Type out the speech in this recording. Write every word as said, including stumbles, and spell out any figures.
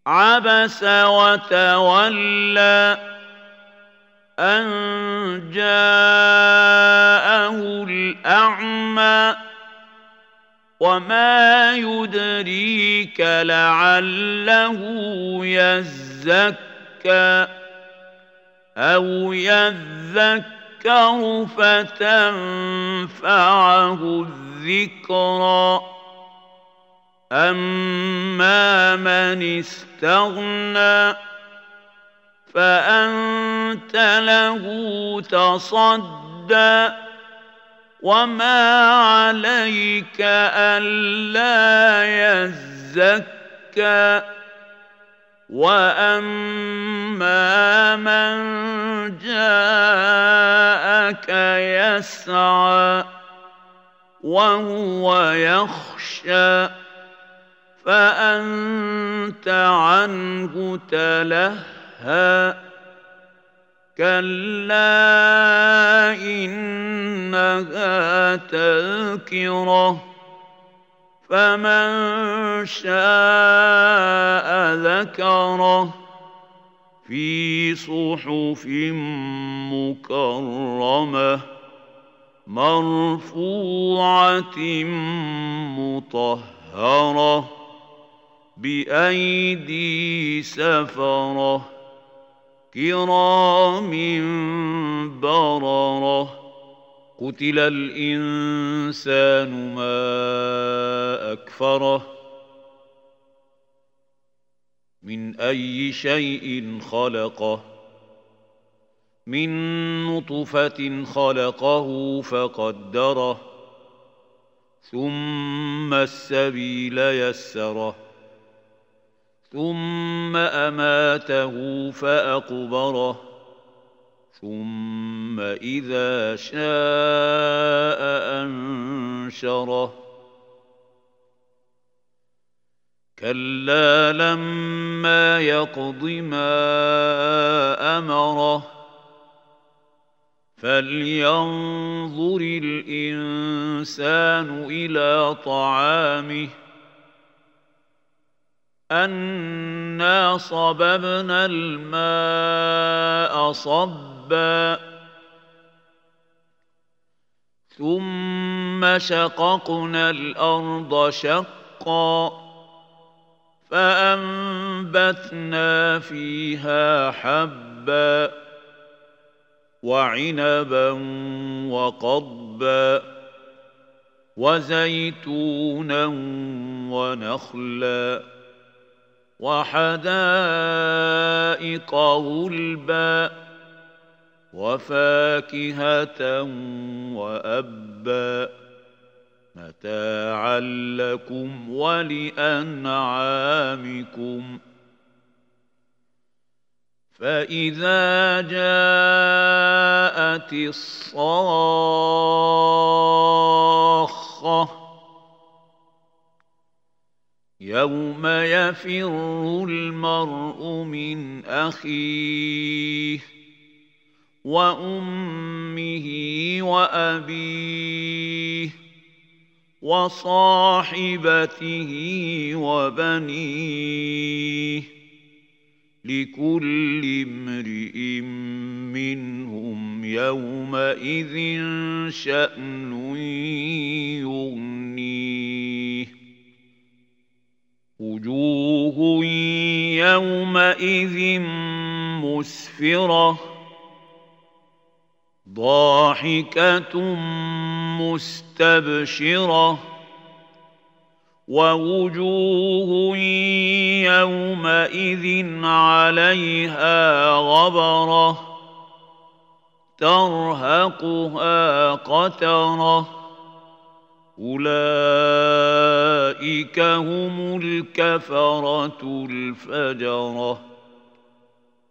عبس وتولى أن جاءه الأعمى وما يدريك لعله يزكى أو يذكر فتنفعه الذكرى أما من استغنى فأنت له تصدى وما عليك ألا يزكى وأما من جاءك يسعى وهو يخشى فأنت عنه تلهى كلا إنها تذكرة فمن شاء ذكره في صحف مكرمة مرفوعة مطهرة بأيدي سفرة كرام بررة قتل الإنسان ما أكفره من أي شيء خلقه من نطفة خلقه فقدره ثم السبيل يسره ثم أماته فأقبره ثم إذا شاء أنشره كلا لما يقض ما أمره فلينظر الإنسان إلى طعامه أنا صببنا الماء صبا ثم شققنا الأرض شقا فأنبتنا فيها حبا وعنبا وقضبا وزيتونا ونخلا وحدائق غلبا وفاكهة وأبا متاعا لكم ولأنعامكم فإذا جاءت الصاخة يوم يفر المرء من أخيه وأمه وأبيه وصاحبته وبنيه لكل امرئ منهم يومئذ شأن يغنيه وجوه يومئذ مسفرة ضاحكة مستبشرة ووجوه يومئذ عليها غبرة ترهقها قترة أولئك هم الكفرة الفجرة